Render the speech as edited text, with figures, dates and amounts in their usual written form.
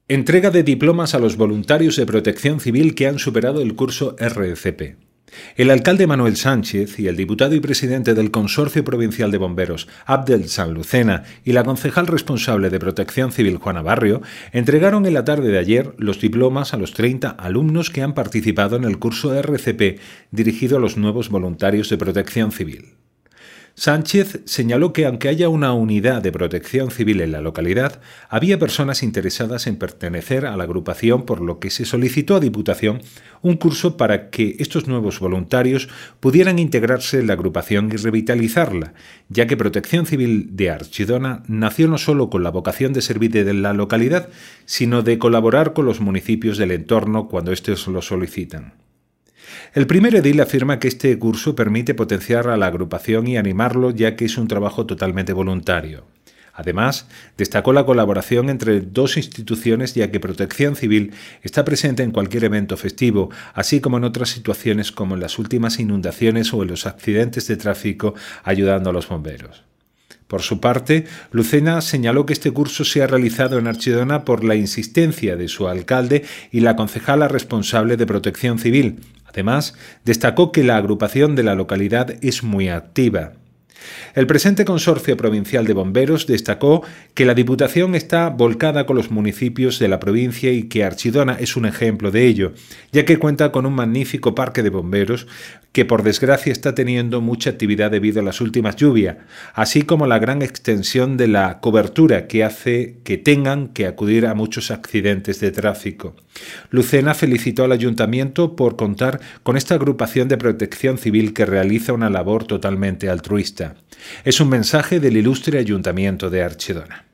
Entrega de diplomas a los voluntarios de Protección Civil que han superado el curso RCP. El alcalde Manuel Sánchez y el diputado y presidente del Consorcio Provincial de Bomberos, Abdel Sanlucena, y la concejal responsable de Protección Civil, Juana Barrio, entregaron en la tarde de ayer los diplomas a los 30 alumnos que han participado en el curso RCP dirigido a los nuevos voluntarios de Protección Civil. Sánchez señaló que aunque haya una unidad de protección civil en la localidad, había personas interesadas en pertenecer a la agrupación, por lo que se solicitó a Diputación un curso para que estos nuevos voluntarios pudieran integrarse en la agrupación y revitalizarla, ya que Protección Civil de Archidona nació no solo con la vocación de servir de la localidad, sino de colaborar con los municipios del entorno cuando estos lo solicitan. El primer edil afirma que este curso permite potenciar a la agrupación y animarlo, ya que es un trabajo totalmente voluntario. Además, destacó la colaboración entre dos instituciones, ya que Protección Civil está presente en cualquier evento festivo, así como en otras situaciones como en las últimas inundaciones o en los accidentes de tráfico, ayudando a los bomberos. Por su parte, Lucena señaló que este curso se ha realizado en Archidona por la insistencia de su alcalde y la concejala responsable de Protección Civil. Además, destacó que la agrupación de la localidad es muy activa. El presente Consorcio Provincial de Bomberos destacó que la Diputación está volcada con los municipios de la provincia y que Archidona es un ejemplo de ello, ya que cuenta con un magnífico parque de bomberos que por desgracia está teniendo mucha actividad debido a las últimas lluvias, así como la gran extensión de la cobertura que hace que tengan que acudir a muchos accidentes de tráfico. Lucena felicitó al Ayuntamiento por contar con esta agrupación de protección civil que realiza una labor totalmente altruista. Es un mensaje del ilustre Ayuntamiento de Archidona.